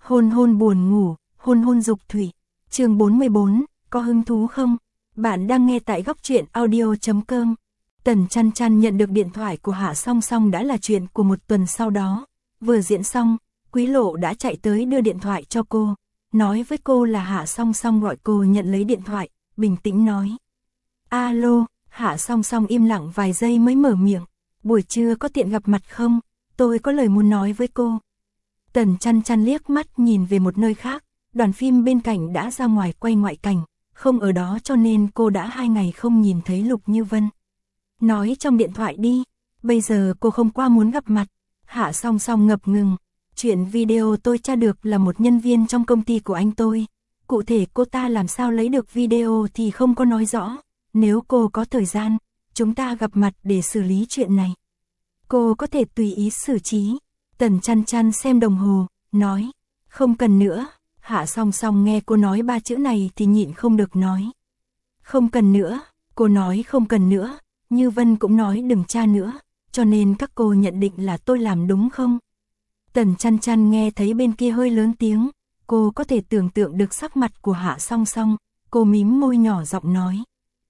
Hôn hôn buồn ngủ, hôn hôn dục thủy. Chương 44, có hứng thú không? Bạn đang nghe tại góc truyện audio.com. Tần Chăn Chăn nhận được điện thoại của Hạ Song Song đã là chuyện của một tuần sau đó. Vừa diễn xong, Quý Lộ đã chạy tới đưa điện thoại cho cô. Nói với cô là Hạ Song Song gọi cô nhận lấy điện thoại, bình tĩnh nói. Alo, Hạ Song Song im lặng vài giây mới mở miệng. Buổi trưa có tiện gặp mặt không? Tôi có lời muốn nói với cô. Tần Chăn Chăn liếc mắt nhìn về một nơi khác, đoàn phim bên cạnh đã ra ngoài quay ngoại cảnh, không ở đó cho nên cô đã 2 ngày không nhìn thấy Lục Như Vân. Nói trong điện thoại đi, bây giờ cô không qua muốn gặp mặt. Hạ Song Song ngập ngừng, chuyện video tôi tra được là một nhân viên trong công ty của anh tôi. Cụ thể cô ta làm sao lấy được video thì không có nói rõ, nếu cô có thời gian, chúng ta gặp mặt để xử lý chuyện này. Cô có thể tùy ý xử trí. Tần Chăn Chăn xem đồng hồ, nói, không cần nữa. Hạ Song Song nghe cô nói 3 chữ này thì nhịn không được nói. Không cần nữa, cô nói không cần nữa, Như Vân cũng nói đừng tra nữa, cho nên các cô nhận định là tôi làm đúng không? Tần Chăn Chăn nghe thấy bên kia hơi lớn tiếng, cô có thể tưởng tượng được sắc mặt của Hạ Song Song, cô mím môi nhỏ giọng nói.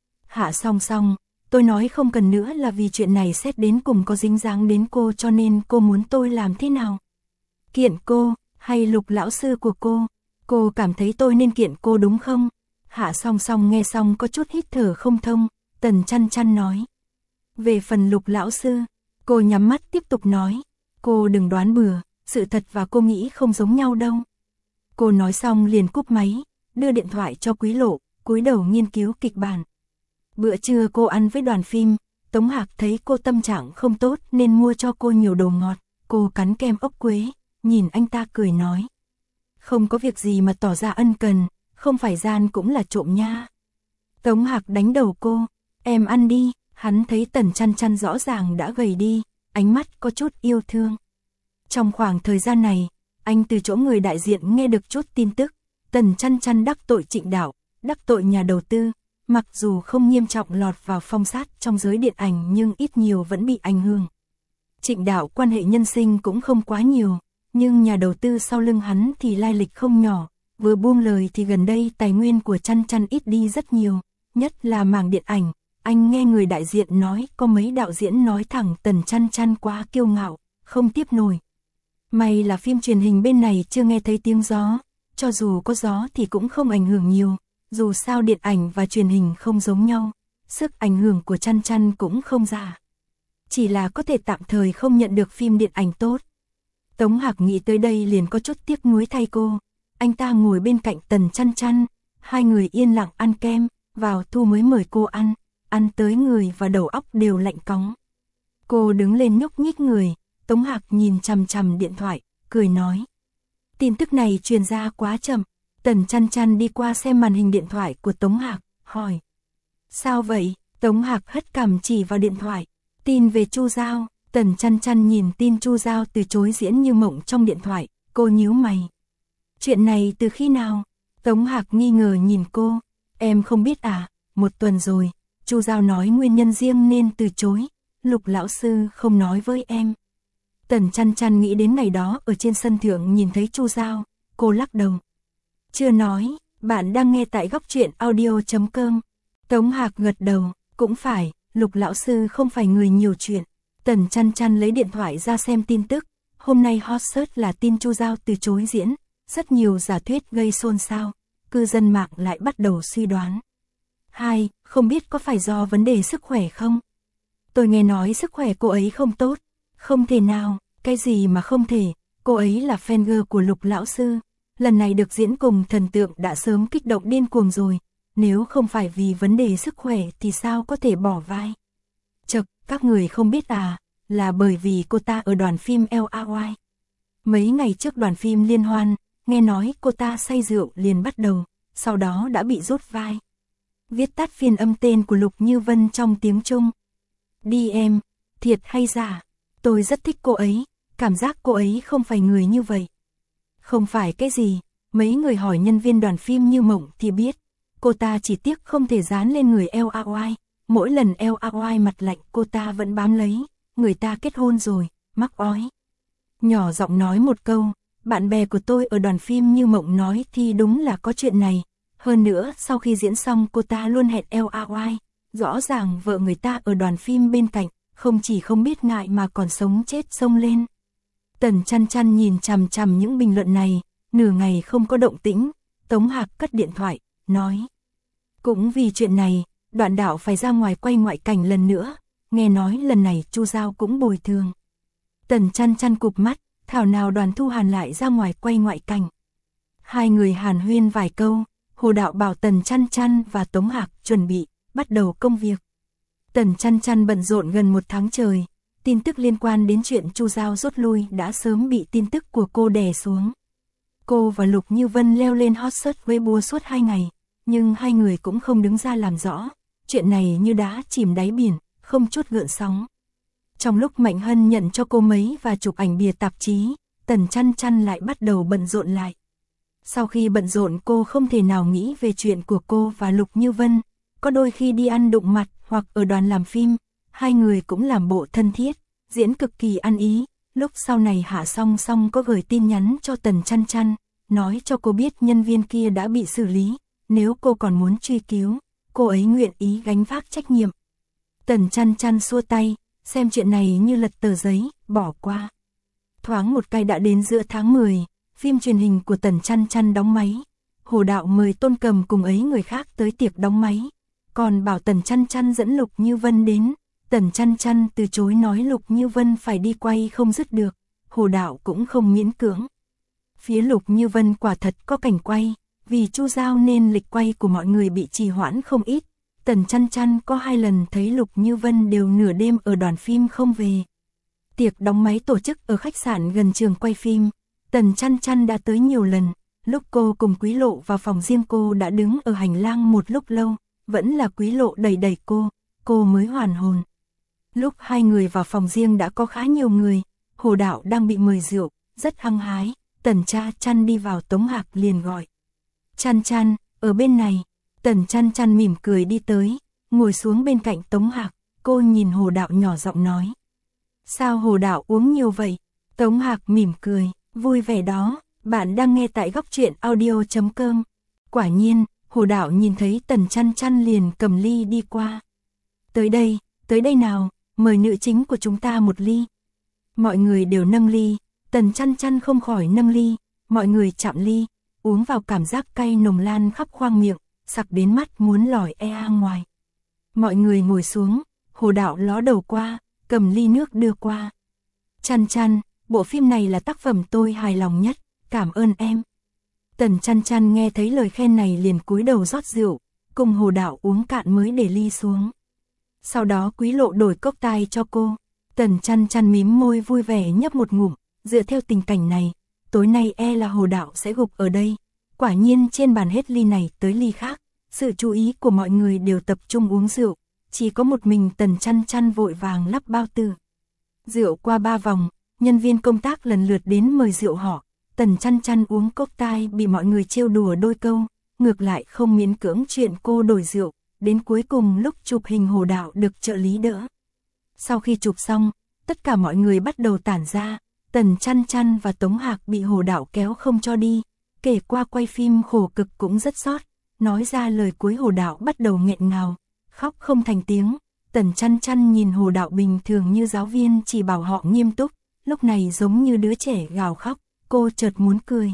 Hạ Song Song, tôi nói không cần nữa là vì chuyện này xét đến cùng có dính dáng đến cô cho nên cô muốn tôi làm thế nào? Kiện cô, hay Lục lão sư của cô cảm thấy tôi nên kiện cô đúng không? Hạ Song Song nghe xong có chút hít thở không thông, Tần Chăn Chăn nói. Về phần Lục lão sư, cô nhắm mắt tiếp tục nói, cô đừng đoán bừa, sự thật và cô nghĩ không giống nhau đâu. Cô nói xong liền cúp máy, đưa điện thoại cho Quý Lộ, cúi đầu nghiên cứu kịch bản. Bữa trưa cô ăn với đoàn phim, Tống Hạc thấy cô tâm trạng không tốt nên mua cho cô nhiều đồ ngọt, cô cắn kem ốc quế, nhìn anh ta cười nói. Không có việc gì mà tỏ ra ân cần, không phải gian cũng là trộm nha. Tống Hạc đánh đầu cô, em ăn đi, hắn thấy Tần Chăn Chăn rõ ràng đã gầy đi, ánh mắt có chút yêu thương. Trong khoảng thời gian này, anh từ chỗ người đại diện nghe được chút tin tức, Tần Chăn Chăn đắc tội Trịnh Đạo, đắc tội nhà đầu tư. Mặc dù không nghiêm trọng lọt vào phong sát trong giới điện ảnh nhưng ít nhiều vẫn bị ảnh hưởng. Trịnh Đạo quan hệ nhân sinh cũng không quá nhiều, nhưng nhà đầu tư sau lưng hắn thì lai lịch không nhỏ, vừa buông lời thì gần đây tài nguyên của Chăn Chăn ít đi rất nhiều, nhất là mảng điện ảnh. Anh nghe người đại diện nói có mấy đạo diễn nói thẳng Tần Chăn Chăn quá kiêu ngạo, không tiếp nổi. May là phim truyền hình bên này chưa nghe thấy tiếng gió, cho dù có gió thì cũng không ảnh hưởng nhiều. Dù sao điện ảnh và truyền hình không giống nhau, sức ảnh hưởng của Chăn Chăn cũng không giả. Chỉ là có thể tạm thời không nhận được phim điện ảnh tốt. Tống Hạc nghĩ tới đây liền có chút tiếc nuối thay cô. Anh ta ngồi bên cạnh Tần Chăn Chăn, hai người yên lặng ăn kem, vào thu mới mời cô ăn tới người và đầu óc đều lạnh cóng. Cô đứng lên nhúc nhích người, Tống Hạc nhìn chằm chằm điện thoại, cười nói. Tin tức này truyền ra quá chậm. Tần Chăn Chăn đi qua xem màn hình điện thoại của Tống Hạc, hỏi. Sao vậy? Tống Hạc hất cằm chỉ vào điện thoại. Tin về Chu Giao. Tần Chăn Chăn nhìn tin Chu Giao từ chối diễn Như Mộng trong điện thoại, cô nhíu mày. Chuyện này từ khi nào? Tống Hạc nghi ngờ nhìn cô. Em không biết à, 1 tuần rồi. Chu Giao nói nguyên nhân riêng nên từ chối. Lục lão sư không nói với em. Tần Chăn Chăn nghĩ đến ngày đó ở trên sân thượng nhìn thấy Chu Giao, cô lắc đầu. Chưa nói, bạn đang nghe tại góc truyện audio.com. Tống Hạc gật đầu, cũng phải, Lục lão sư không phải người nhiều chuyện. Tần Chăn Chăn lấy điện thoại ra xem tin tức, hôm nay hot search là tin Chu Giao từ chối diễn, rất nhiều giả thuyết gây xôn xao, cư dân mạng lại bắt đầu suy đoán. Không biết có phải do vấn đề sức khỏe không? Tôi nghe nói sức khỏe cô ấy không tốt, không thể nào, cái gì mà không thể, cô ấy là fan girl của Lục lão sư. Lần này được diễn cùng thần tượng đã sớm kích động điên cuồng rồi, nếu không phải vì vấn đề sức khỏe thì sao có thể bỏ vai. Chật, các người không biết à, là bởi vì cô ta ở đoàn phim LAY. Mấy ngày trước đoàn phim liên hoan, nghe nói cô ta say rượu liền bắt đầu, sau đó đã bị rút vai. Viết tắt phiên âm tên của Lục Như Vân trong tiếng Trung. Đi em, thiệt hay giả, tôi rất thích cô ấy, cảm giác cô ấy không phải người như vậy. Không phải cái gì, mấy người hỏi nhân viên đoàn phim Như Mộng thì biết, cô ta chỉ tiếc không thể dán lên người LAY, mỗi lần LAY mặt lạnh cô ta vẫn bám lấy, người ta kết hôn rồi, mắc ói. Nhỏ giọng nói một câu, bạn bè của tôi ở đoàn phim Như Mộng nói thì đúng là có chuyện này. Hơn nữa, sau khi diễn xong cô ta luôn hẹn LOI. Rõ ràng vợ người ta ở đoàn phim bên cạnh, không chỉ không biết ngại mà còn sống chết xông lên. Tần Chăn Chăn nhìn chằm chằm những bình luận này, nửa ngày không có động tĩnh. Tống Hạc cất điện thoại, nói. Cũng vì chuyện này, Đoạn Đạo phải ra ngoài quay ngoại cảnh lần nữa. Nghe nói lần này Chu Giao cũng bồi thường. Tần Chăn Chăn cụp mắt, thảo nào Đoàn Thu Hàn lại ra ngoài quay ngoại cảnh. Hai người hàn huyên vài câu, Hồ Đạo bảo Tần Chăn Chăn và Tống Hạc chuẩn bị, bắt đầu công việc. Tần Chăn Chăn bận rộn gần 1 tháng trời, tin tức liên quan đến chuyện Chu Giao rút lui đã sớm bị tin tức của cô đè xuống. Cô và Lục Như Vân leo lên hot search Weibo suốt 2 ngày, nhưng hai người cũng không đứng ra làm rõ, chuyện này như đá chìm đáy biển, không chút gợn sóng. Trong lúc Mạnh Hân nhận cho cô mấy và chụp ảnh bìa tạp chí, Tần Chăn Chăn lại bắt đầu bận rộn lại. Sau khi bận rộn cô không thể nào nghĩ về chuyện của cô và Lục Như Vân, có đôi khi đi ăn đụng mặt hoặc ở đoàn làm phim, hai người cũng làm bộ thân thiết, diễn cực kỳ ăn ý. Lúc sau này Hạ Song Song có gửi tin nhắn cho Tần Chăn Chăn, nói cho cô biết nhân viên kia đã bị xử lý, nếu cô còn muốn truy cứu, cô ấy nguyện ý gánh vác trách nhiệm. Tần Chăn Chăn xua tay, xem chuyện này như lật tờ giấy, bỏ qua. Thoáng một cái đã đến giữa tháng 10, phim truyền hình của Tần Chăn Chăn đóng máy. Hồ Đạo mời Tôn Cầm cùng ấy người khác tới tiệc đóng máy, còn bảo Tần Chăn Chăn dẫn Lục Như Vân đến. Tần Chăn Chăn từ chối nói Lục Như Vân phải đi quay không dứt được, Hồ Đạo cũng không miễn cưỡng. Phía Lục Như Vân quả thật có cảnh quay, vì Chu Giao nên lịch quay của mọi người bị trì hoãn không ít. Tần Chăn Chăn có 2 lần thấy Lục Như Vân đều nửa đêm ở đoàn phim không về. Tiệc đóng máy tổ chức ở khách sạn gần trường quay phim, Tần Chăn Chăn đã tới nhiều lần. Lúc cô cùng Quý Lộ vào phòng riêng cô đã đứng ở hành lang một lúc lâu, vẫn là Quý Lộ đẩy đẩy cô mới hoàn hồn. Lúc hai người vào phòng riêng đã có khá nhiều người, Hồ Đạo đang bị mời rượu, rất hăng hái. Tần Chăn đi vào, Tống Hạc liền gọi. Chăn Chăn, ở bên này. Tần Chăn Chăn mỉm cười đi tới, ngồi xuống bên cạnh Tống Hạc, cô nhìn Hồ Đạo nhỏ giọng nói. Sao Hồ Đạo uống nhiều vậy? Tống Hạc mỉm cười, vui vẻ đó, bạn đang nghe tại góc truyện audio.com. Quả nhiên, Hồ Đạo nhìn thấy Tần Chăn Chăn liền cầm ly đi qua. Tới đây nào, mời nữ chính của chúng ta một ly. Mọi người đều nâng ly, Tần Chăn Chăn không khỏi nâng ly, mọi người chạm ly, uống vào cảm giác cay nồng lan khắp khoang miệng, sặc đến mắt muốn lòi ngoài. Mọi người ngồi xuống, Hồ Đạo ló đầu qua, cầm ly nước đưa qua. Chăn Chăn, bộ phim này là tác phẩm tôi hài lòng nhất, cảm ơn em. Tần Chăn Chăn nghe thấy lời khen này liền cúi đầu rót rượu, cùng Hồ Đạo uống cạn mới để ly xuống. Sau đó Quý Lộ đổi cốc tai cho cô, Tần Chăn Chăn mím môi vui vẻ nhấp một ngụm, dựa theo tình cảnh này, tối nay là Hồ Đạo sẽ gục ở đây. Quả nhiên trên bàn hết ly này tới ly khác, sự chú ý của mọi người đều tập trung uống rượu, chỉ có một mình Tần Chăn Chăn vội vàng lắp bao tử. Rượu qua 3 vòng, nhân viên công tác lần lượt đến mời rượu họ, Tần Chăn Chăn uống cốc tai bị mọi người trêu đùa đôi câu, ngược lại không miễn cưỡng chuyện cô đổi rượu, đến cuối cùng lúc chụp hình Hồ Đạo được trợ lý đỡ. Sau khi chụp xong, tất cả mọi người bắt đầu tản ra, Tần Chăn Chăn và Tống Hạc bị Hồ Đạo kéo không cho đi, kể qua quay phim khổ cực cũng rất xót, nói ra lời cuối Hồ Đạo bắt đầu nghẹn ngào, khóc không thành tiếng. Tần Chăn Chăn nhìn Hồ Đạo bình thường như giáo viên chỉ bảo họ nghiêm túc, lúc này giống như đứa trẻ gào khóc, cô chợt muốn cười.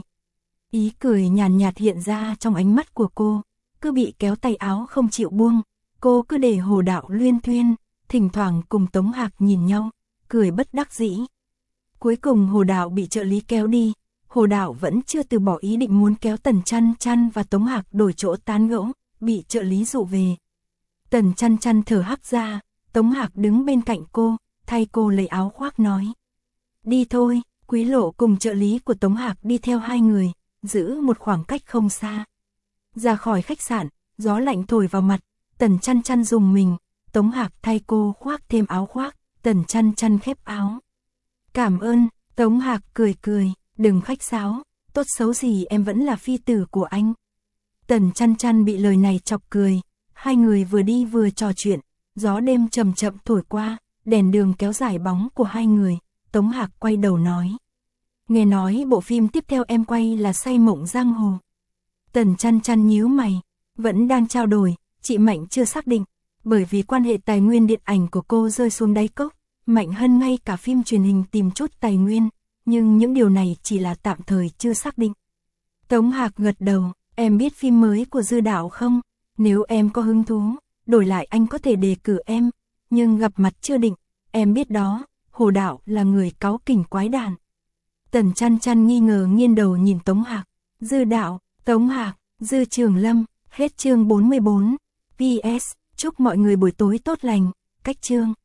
Ý cười nhàn nhạt hiện ra trong ánh mắt của cô, cứ bị kéo tay áo không chịu buông, cô cứ để Hồ Đạo luyên thuyên, thỉnh thoảng cùng Tống Hạc nhìn nhau, cười bất đắc dĩ. Cuối cùng Hồ Đạo bị trợ lý kéo đi, Hồ Đạo vẫn chưa từ bỏ ý định muốn kéo Tần Chăn Chăn và Tống Hạc đổi chỗ tán gẫu, bị trợ lý dụ về. Tần Chăn Chăn thở hắt ra, Tống Hạc đứng bên cạnh cô, thay cô lấy áo khoác nói. Đi thôi, Quý Lộ cùng trợ lý của Tống Hạc đi theo hai người, giữ một khoảng cách không xa. Ra khỏi khách sạn, gió lạnh thổi vào mặt, Tần Chăn Chăn rùng mình, Tống Hạc thay cô khoác thêm áo khoác, Tần Chăn Chăn khép áo. Cảm ơn, Tống Hạc cười cười, đừng khách sáo, tốt xấu gì em vẫn là phi tử của anh. Tần Chăn Chăn bị lời này chọc cười, hai người vừa đi vừa trò chuyện, gió đêm chậm chậm thổi qua, đèn đường kéo dài bóng của hai người, Tống Hạc quay đầu nói. Nghe nói bộ phim tiếp theo em quay là Say Mộng Giang Hồ. Tần Chăn Chăn nhíu mày, vẫn đang trao đổi, chị Mạnh chưa xác định, bởi vì quan hệ tài nguyên điện ảnh của cô rơi xuống đáy cốc, Mạnh hơn ngay cả phim truyền hình tìm chút tài nguyên, nhưng những điều này chỉ là tạm thời chưa xác định. Tống Hạc gật đầu, em biết phim mới của Dư Đạo không? Nếu em có hứng thú, đổi lại anh có thể đề cử em, nhưng gặp mặt chưa định, em biết đó, Hồ Đạo là người cáu kỉnh quái đản. Tần Chăn Chăn nghi ngờ nghiêng đầu nhìn Tống Hạc, Dư Đạo, Tống Hạc, Dư Trường Lâm, hết chương 44. PS, chúc mọi người buổi tối tốt lành, cách chương.